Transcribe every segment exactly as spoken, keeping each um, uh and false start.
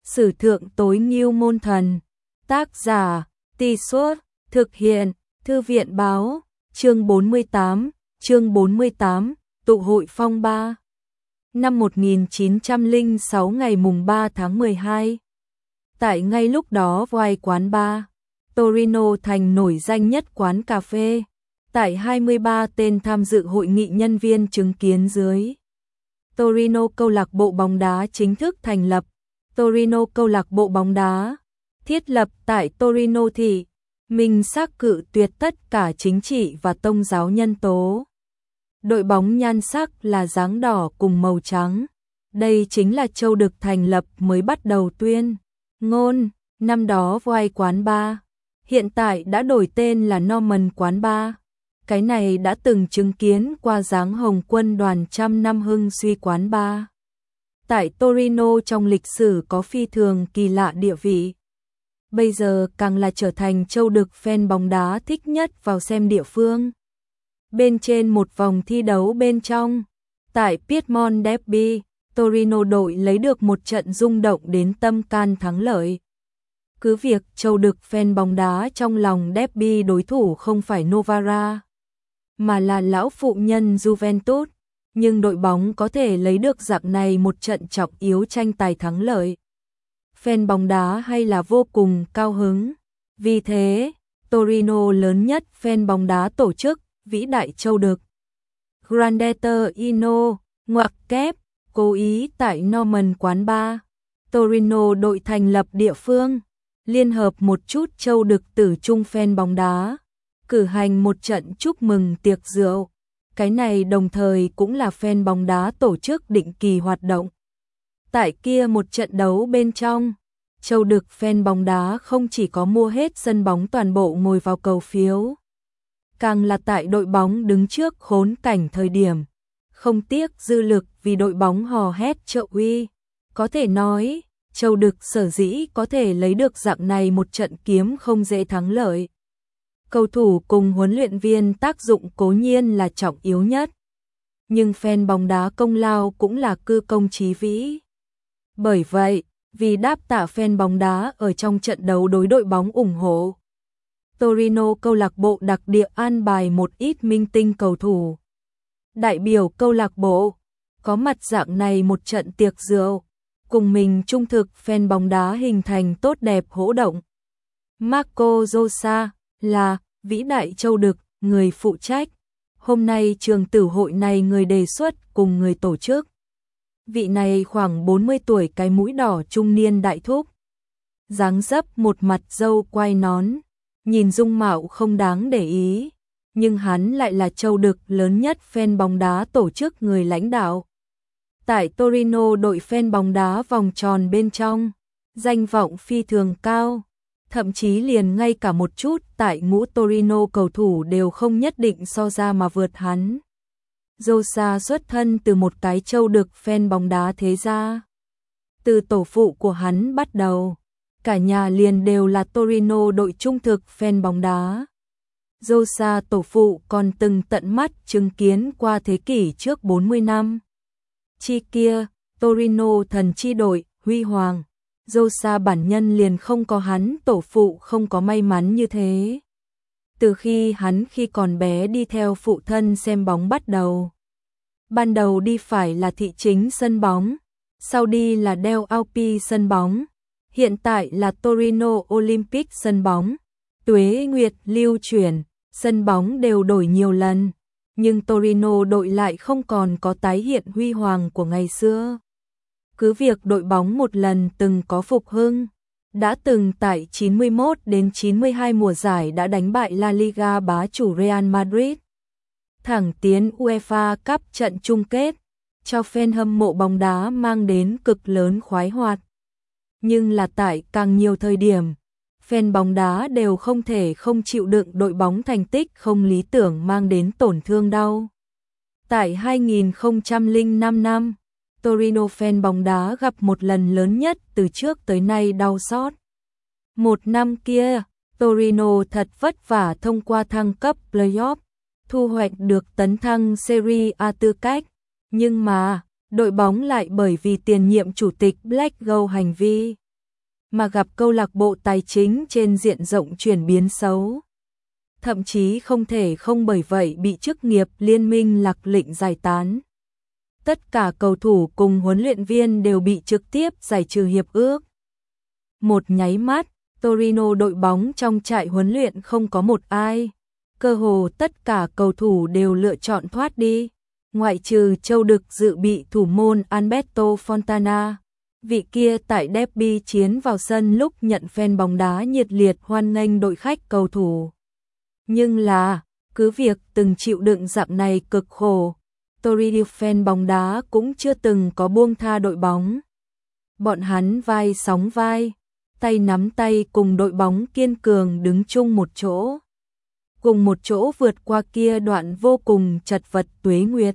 Sử thượng tối ngưu môn thần. Tác giả, Tì Suốt, thực hiện, Thư viện báo, chương bốn mươi tám, chương bốn mươi tám, tụ hội phong ba. Năm một nghìn chín trăm lẻ sáu ngày mùng ba tháng mười hai. Tại ngay lúc đó Voice quán bar, Torino thành nổi danh nhất quán cà phê. Tại hai mươi ba tên tham dự hội nghị nhân viên chứng kiến dưới. Torino câu lạc bộ bóng đá chính thức thành lập. Torino câu lạc bộ bóng đá thiết lập tại Torino thị, mình xác cự tuyệt tất cả chính trị và tôn giáo nhân tố. Đội bóng nhan sắc là dáng đỏ cùng màu trắng. Đây chính là châu được thành lập mới bắt đầu tuyên ngôn. Năm đó Voice quán bar, hiện tại đã đổi tên là Norman quán bar. Cái này đã từng chứng kiến qua dáng hồng quân đoàn trăm năm hưng suy quán bar. Tại Torino trong lịch sử có phi thường kỳ lạ địa vị. Bây giờ càng là trở thành châu được fan bóng đá thích nhất vào xem địa phương. Bên trên một vòng thi đấu bên trong, tại Piedmont Derby, Torino đội lấy được một trận rung động đến tâm can thắng lợi. Cứ việc châu được fan bóng đá trong lòng Derby đối thủ không phải Novara, mà là lão phụ nhân Juventus, nhưng đội bóng có thể lấy được dạng này một trận trọng yếu tranh tài thắng lợi. Fan bóng đá hay là vô cùng cao hứng. Vì thế, Torino lớn nhất fan bóng đá tổ chức vĩ đại châu được Grandetto Ino, ngoặc kép, cố ý tại Norman quán bar. Torino đội thành lập địa phương, liên hợp một chút châu được tử trung fan bóng đá, cử hành một trận chúc mừng tiệc rượu. Cái này đồng thời cũng là fan bóng đá tổ chức định kỳ hoạt động. Tại kia một trận đấu bên trong, châu được fan bóng đá không chỉ có mua hết sân bóng toàn bộ ngồi vào cầu phiếu, càng là tại đội bóng đứng trước khốn cảnh thời điểm, không tiếc dư lực vì đội bóng hò hét trợ uy. Có thể nói, châu được sở dĩ có thể lấy được dạng này một trận kiếm không dễ thắng lợi. Cầu thủ cùng huấn luyện viên tác dụng cố nhiên là trọng yếu nhất, nhưng fan bóng đá công lao cũng là cư công chí vĩ. Bởi vậy, vì đáp tạ fan bóng đá ở trong trận đấu đối đội bóng ủng hộ, Torino câu lạc bộ đặc địa an bài một ít minh tinh cầu thủ, đại biểu câu lạc bộ, có mặt dạng này một trận tiệc rượu, cùng mình trung thực fan bóng đá hình thành tốt đẹp hỗ động. Marco Rosa là vĩ đại châu đực, người phụ trách. Hôm nay trường tử hội này người đề xuất cùng người tổ chức. Vị này khoảng bốn mươi tuổi, cái mũi đỏ trung niên đại thúc. Dáng dấp một mặt râu quai nón, nhìn dung mạo không đáng để ý, nhưng hắn lại là châu đực lớn nhất fan bóng đá tổ chức người lãnh đạo. Tại Torino đội fan bóng đá vòng tròn bên trong, danh vọng phi thường cao. Thậm chí liền ngay cả một chút tại ngũ Torino cầu thủ đều không nhất định so ra mà vượt hắn. Rosa xuất thân từ một cái châu được fan bóng đá thế gia. Từ tổ phụ của hắn bắt đầu, cả nhà liền đều là Torino đội trung thực fan bóng đá. Rosa tổ phụ còn từng tận mắt chứng kiến qua thế kỷ trước bốn mươi năm. Chi kia, Torino thần chi đội, huy hoàng. Rosa bản nhân liền không có hắn tổ phụ không có may mắn như thế. Từ khi hắn khi còn bé đi theo phụ thân xem bóng bắt đầu. Ban đầu đi phải là thị chính sân bóng, sau đi là Del Alpi sân bóng, hiện tại là Torino Olympic sân bóng. Tuế nguyệt lưu chuyển, sân bóng đều đổi nhiều lần, nhưng Torino đội lại không còn có tái hiện huy hoàng của ngày xưa. Cứ việc đội bóng một lần từng có phục hưng, đã từng tại chín mươi mốt đến chín mươi hai mùa giải đã đánh bại La Liga bá chủ Real Madrid, thẳng tiến UEFA Cup trận chung kết, cho fan hâm mộ bóng đá mang đến cực lớn khoái hoạt. Nhưng là tại càng nhiều thời điểm, fan bóng đá đều không thể không chịu đựng đội bóng thành tích không lý tưởng mang đến tổn thương đau. Tại hai nghìn không trăm lẻ năm năm, Torino fan bóng đá gặp một lần lớn nhất từ trước tới nay đau xót. Một năm kia, Torino thật vất vả thông qua thăng cấp playoff, thu hoạch được tấn thăng Serie A tư cách, nhưng mà, đội bóng lại bởi vì tiền nhiệm chủ tịch Black Gold hành vi mà gặp câu lạc bộ tài chính trên diện rộng chuyển biến xấu. Thậm chí không thể không bởi vậy bị chức nghiệp liên minh Lạc Lĩnh giải tán. Tất cả cầu thủ cùng huấn luyện viên đều bị trực tiếp giải trừ hiệp ước. Một nháy mắt, Torino đội bóng trong trại huấn luyện không có một ai. Cơ hồ tất cả cầu thủ đều lựa chọn thoát đi, ngoại trừ châu đực dự bị thủ môn Alberto Fontana. Vị kia tại derby chiến vào sân lúc nhận fan bóng đá nhiệt liệt hoan nghênh đội khách cầu thủ. Nhưng là, cứ việc từng chịu đựng dạng này cực khổ, Torino fan bóng đá cũng chưa từng có buông tha đội bóng. Bọn hắn vai sóng vai, tay nắm tay cùng đội bóng kiên cường đứng chung một chỗ. Cùng một chỗ vượt qua kia đoạn vô cùng chật vật tuế nguyệt.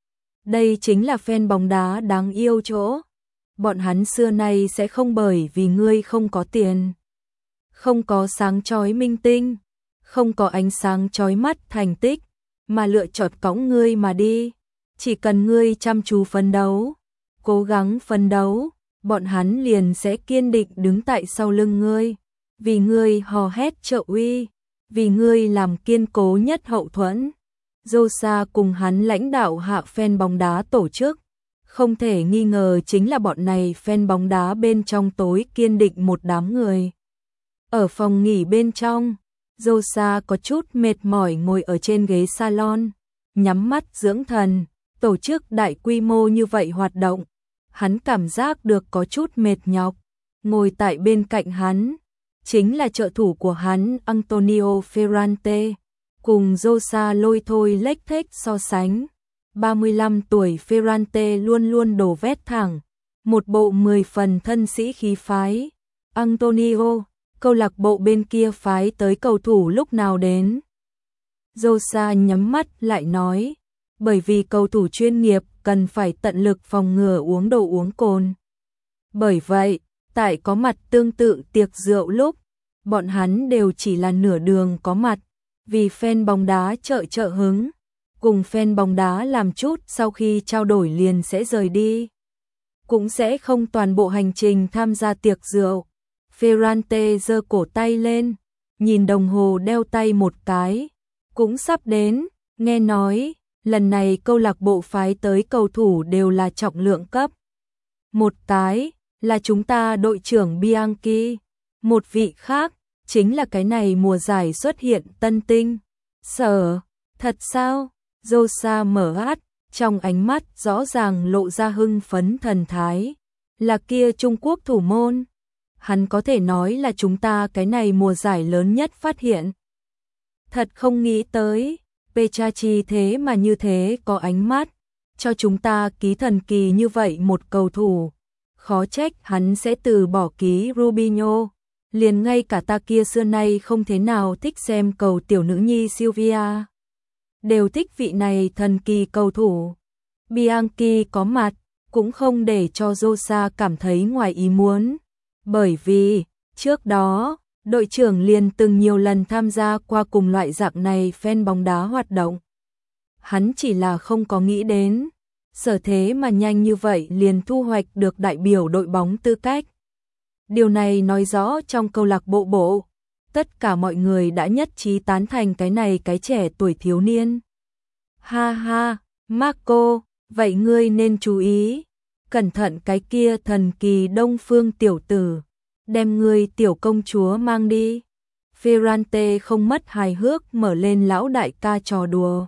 Đây chính là fan bóng đá đáng yêu chỗ. Bọn hắn xưa nay sẽ không bởi vì ngươi không có tiền, không có sáng chói minh tinh, không có ánh sáng chói mắt thành tích, mà lựa chọn cõng ngươi mà đi. Chỉ cần ngươi chăm chú phấn đấu, cố gắng phấn đấu, bọn hắn liền sẽ kiên định đứng tại sau lưng ngươi, vì ngươi hò hét trợ uy, vì ngươi làm kiên cố nhất hậu thuẫn. Josa cùng hắn lãnh đạo hạ fan bóng đá tổ chức, không thể nghi ngờ chính là bọn này fan bóng đá bên trong tối kiên định một đám người. Ở phòng nghỉ bên trong, Josa có chút mệt mỏi ngồi ở trên ghế salon, nhắm mắt dưỡng thần. Tổ chức đại quy mô như vậy hoạt động, hắn cảm giác được có chút mệt nhọc. Ngồi tại bên cạnh hắn, chính là trợ thủ của hắn Antonio Ferrante, cùng Josa lôi thôi lếch thếch so sánh. ba mươi lăm tuổi Ferrante luôn luôn đổ vét thẳng, một bộ mười phần thân sĩ khí phái. Antonio, câu lạc bộ bên kia phái tới cầu thủ lúc nào đến? Josa nhắm mắt lại nói, bởi vì cầu thủ chuyên nghiệp cần phải tận lực phòng ngừa uống đồ uống cồn. Bởi vậy, tại có mặt tương tự tiệc rượu lúc, bọn hắn đều chỉ là nửa đường có mặt, vì fan bóng đá trợ trợ hứng, cùng fan bóng đá làm chút sau khi trao đổi liền sẽ rời đi. Cũng sẽ không toàn bộ hành trình tham gia tiệc rượu. Ferrante giơ cổ tay lên, nhìn đồng hồ đeo tay một cái, cũng sắp đến, nghe nói lần này câu lạc bộ phái tới cầu thủ đều là trọng lượng cấp. Một cái là chúng ta đội trưởng Bianchi, một vị khác chính là cái này mùa giải xuất hiện tân tinh. Sở, thật sao? Josa mở hát, trong ánh mắt rõ ràng lộ ra hưng phấn thần thái. Là kia Trung Quốc thủ môn. Hắn có thể nói là chúng ta cái này mùa giải lớn nhất phát hiện. Thật không nghĩ tới. Pechachi thế mà như thế có ánh mắt, cho chúng ta ký thần kỳ như vậy một cầu thủ. Khó trách hắn sẽ từ bỏ ký Rubinho, liền ngay cả ta kia xưa nay không thế nào thích xem cầu tiểu nữ nhi Sylvia. Đều thích vị này thần kỳ cầu thủ. Bianchi có mặt, cũng không để cho Josa cảm thấy ngoài ý muốn. Bởi vì, trước đó, đội trưởng liền từng nhiều lần tham gia qua cùng loại dạng này fan bóng đá hoạt động. Hắn chỉ là không có nghĩ đến, sở thế mà nhanh như vậy liền thu hoạch được đại biểu đội bóng tư cách. Điều này nói rõ trong câu lạc bộ bộ, tất cả mọi người đã nhất trí tán thành cái này cái trẻ tuổi thiếu niên. Ha ha, Marco, vậy ngươi nên chú ý, cẩn thận cái kia thần kỳ Đông Phương tiểu tử. Đem người tiểu công chúa mang đi. Ferrante không mất hài hước mở lên lão đại ca trò đùa.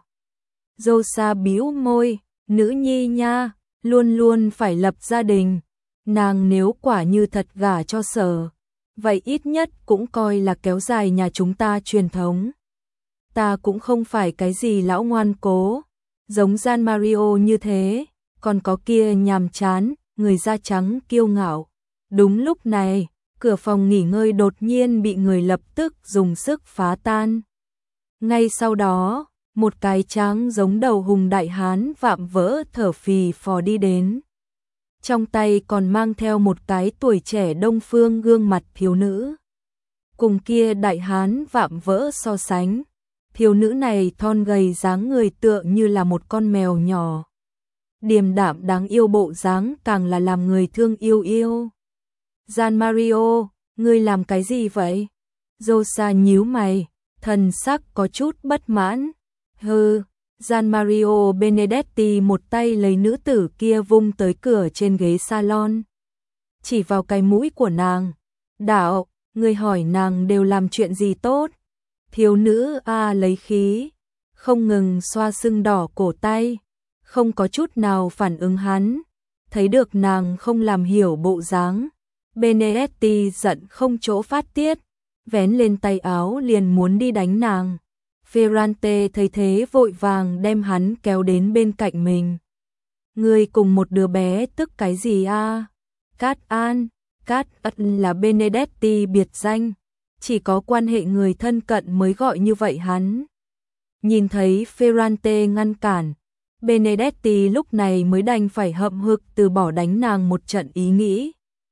Josa bĩu môi, nữ nhi nha, luôn luôn phải lập gia đình. Nàng nếu quả như thật gả cho Sở, vậy ít nhất cũng coi là kéo dài nhà chúng ta truyền thống. Ta cũng không phải cái gì lão ngoan cố, giống Gian Mario như thế, còn có kia nhàm chán, người da trắng kiêu ngạo. Đúng lúc này, cửa phòng nghỉ ngơi đột nhiên bị người lập tức dùng sức phá tan. Ngay sau đó, một cái tráng giống đầu hùng đại hán vạm vỡ thở phì phò đi đến. Trong tay còn mang theo một cái tuổi trẻ Đông Phương gương mặt thiếu nữ. Cùng kia đại hán vạm vỡ so sánh, thiếu nữ này thon gầy dáng người tựa như là một con mèo nhỏ. Điềm đạm đáng yêu bộ dáng càng là làm người thương yêu yêu. Gian Mario, Ngươi làm cái gì vậy? Rosa nhíu mày, thần sắc có chút bất mãn. Hừ, Gian Mario Benedetti một tay lấy nữ tử kia vung tới cửa trên ghế salon. Chỉ vào cái mũi của nàng. Đạo, ngươi hỏi nàng đều làm chuyện gì tốt? Thiếu nữ A lấy khí, không ngừng xoa sưng đỏ cổ tay, không có chút nào phản ứng hắn. Thấy được nàng không làm hiểu bộ dáng, Benedetti giận không chỗ phát tiết, vén lên tay áo liền muốn đi đánh nàng. Ferrante thấy thế vội vàng đem hắn kéo đến bên cạnh mình. Ngươi cùng một đứa bé tức cái gì a? Cát An, Cát Ân là Benedetti biệt danh, chỉ có quan hệ người thân cận mới gọi như vậy hắn. Nhìn thấy Ferrante ngăn cản, Benedetti lúc này mới đành phải hậm hực từ bỏ đánh nàng một trận ý nghĩ.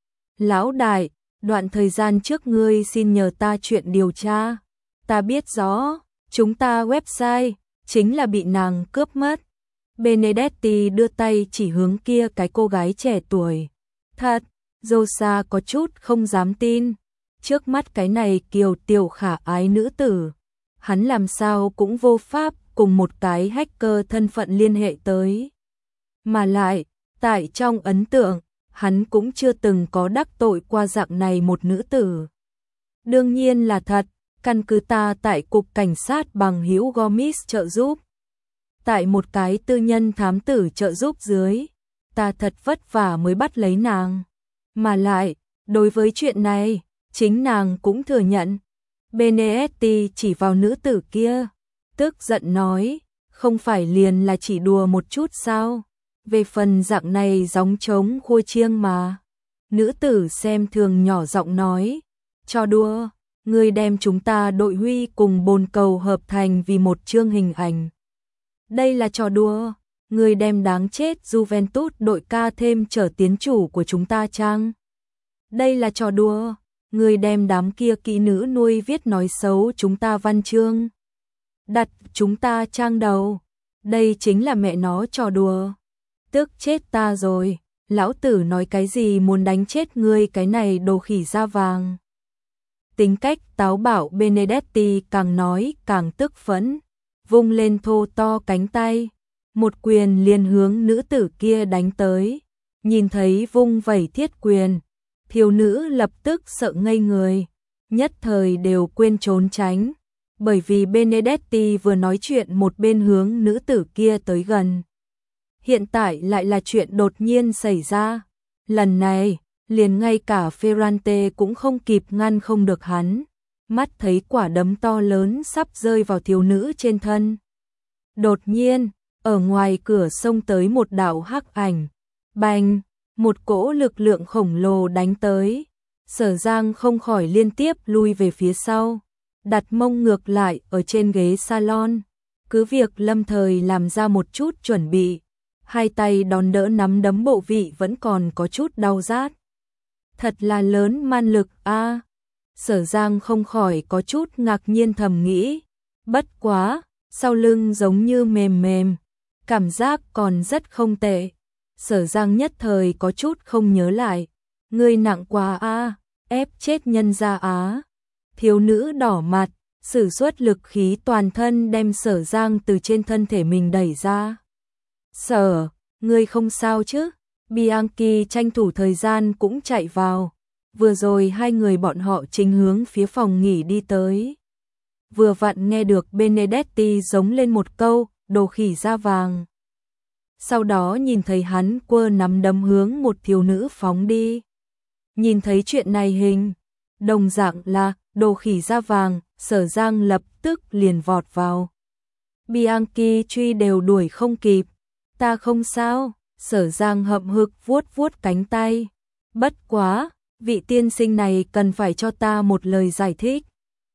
Lão đại, đoạn thời gian trước ngươi xin nhờ ta chuyện điều tra. Ta biết rõ, chúng ta website chính là bị nàng cướp mất. Benedetti đưa tay chỉ hướng kia cái cô gái trẻ tuổi. Thật, Rosa có chút không dám tin. Trước mắt cái này kiều tiểu khả ái nữ tử, hắn làm sao cũng vô pháp cùng một cái hacker thân phận liên hệ tới. Mà lại, tại trong ấn tượng, hắn cũng chưa từng có đắc tội qua dạng này một nữ tử. Đương nhiên là thật, căn cứ ta tại cục cảnh sát bằng hữu Gomis trợ giúp. Tại một cái tư nhân thám tử trợ giúp dưới, ta thật vất vả mới bắt lấy nàng. Mà lại, đối với chuyện này, chính nàng cũng thừa nhận. Benedetti chỉ vào nữ tử kia, tức giận nói, không phải liền là chỉ đùa một chút sao? Về phần dạng này gióng trống khôi chiêng mà. Nữ tử xem thường nhỏ giọng nói, cho đùa, ngươi đem chúng ta đội Huy cùng bồn cầu hợp thành vì một chương hình ảnh. Đây là trò đùa, ngươi đem đáng chết Juventus đội ca thêm trở tiến chủ của chúng ta chăng? Đây là trò đùa, ngươi đem đám kia kỹ nữ nuôi viết nói xấu chúng ta văn chương. Đặt chúng ta trang đầu, đây chính là mẹ nó trò đùa. Tức chết ta rồi, lão tử nói cái gì muốn đánh chết ngươi cái này đồ khỉ da vàng. Tính cách táo bạo Benedetti càng nói càng tức phẫn, vung lên thô to cánh tay, một quyền liền hướng nữ tử kia đánh tới. Nhìn thấy vung vẩy thiết quyền, thiếu nữ lập tức sợ ngây người, nhất thời đều quên trốn tránh, bởi vì Benedetti vừa nói chuyện một bên hướng nữ tử kia tới gần. Hiện tại lại là chuyện đột nhiên xảy ra, lần này, liền ngay cả Ferrante cũng không kịp ngăn không được hắn, mắt thấy quả đấm to lớn sắp rơi vào thiếu nữ trên thân. Đột nhiên, ở ngoài cửa xông tới một đạo hắc ảnh, bành, một cỗ lực lượng khổng lồ đánh tới. Sở Giang không khỏi liên tiếp lui về phía sau, đặt mông ngược lại ở trên ghế salon, cứ việc lâm thời làm ra một chút chuẩn bị, hai tay đón đỡ nắm đấm bộ vị vẫn còn có chút đau rát. Thật là lớn man lực a. À. Sở Giang không khỏi có chút ngạc nhiên thầm nghĩ, bất quá, sau lưng giống như mềm mềm, cảm giác còn rất không tệ. Sở Giang nhất thời có chút không nhớ lại, ngươi nặng quá a, à, ép chết nhân gia á. Thiếu nữ đỏ mặt, sử xuất lực khí toàn thân đem Sở Giang từ trên thân thể mình đẩy ra. Sở, ngươi không sao chứ? Bianchi tranh thủ thời gian cũng chạy vào. Vừa rồi hai người bọn họ chính hướng phía phòng nghỉ đi tới. Vừa vặn nghe được Benedetti giống lên một câu, đồ khỉ da vàng. Sau đó nhìn thấy hắn quơ nắm đấm hướng một thiếu nữ phóng đi. Nhìn thấy chuyện này hình, đồng dạng là đồ khỉ da vàng, Sở Giang lập tức liền vọt vào. Bianchi truy đều đuổi không kịp. Ta không sao, Sở Giang hậm hực vuốt vuốt cánh tay. Bất quá, vị tiên sinh này cần phải cho ta một lời giải thích.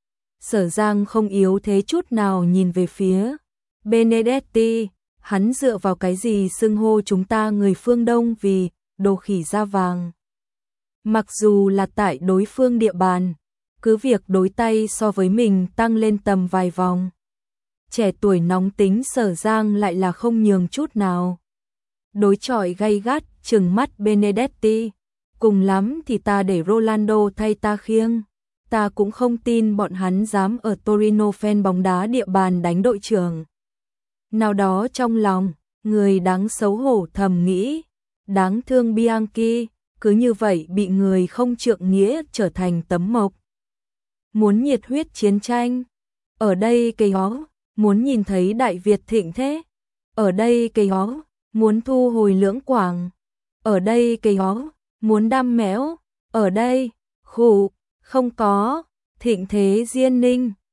Sở Giang không yếu thế chút nào nhìn về phía Benedetti, hắn dựa vào cái gì xưng hô chúng ta người phương Đông vì đồ khỉ da vàng. Mặc dù là tại đối phương địa bàn, cứ việc đối tay so với mình tăng lên tầm vài vòng. Trẻ tuổi nóng tính Sở Giang lại là không nhường chút nào. Đối chọi gay gắt, trừng mắt Benedetti, cùng lắm thì ta để Ronaldo thay ta khiêng. Ta cũng không tin bọn hắn dám ở Torino fan bóng đá địa bàn đánh đội trưởng. Nào đó trong lòng, người đáng xấu hổ thầm nghĩ, đáng thương Bianchi, cứ như vậy bị người không trượng nghĩa trở thành tấm mộc. Muốn nhiệt huyết chiến tranh, ở đây cây ó, muốn nhìn thấy Đại Việt thịnh thế, ở đây cây ó, muốn thu hồi Lưỡng Quảng, ở đây cây ó, muốn đam mẽo, ở đây, khủ, không có, thịnh thế Diên Ninh.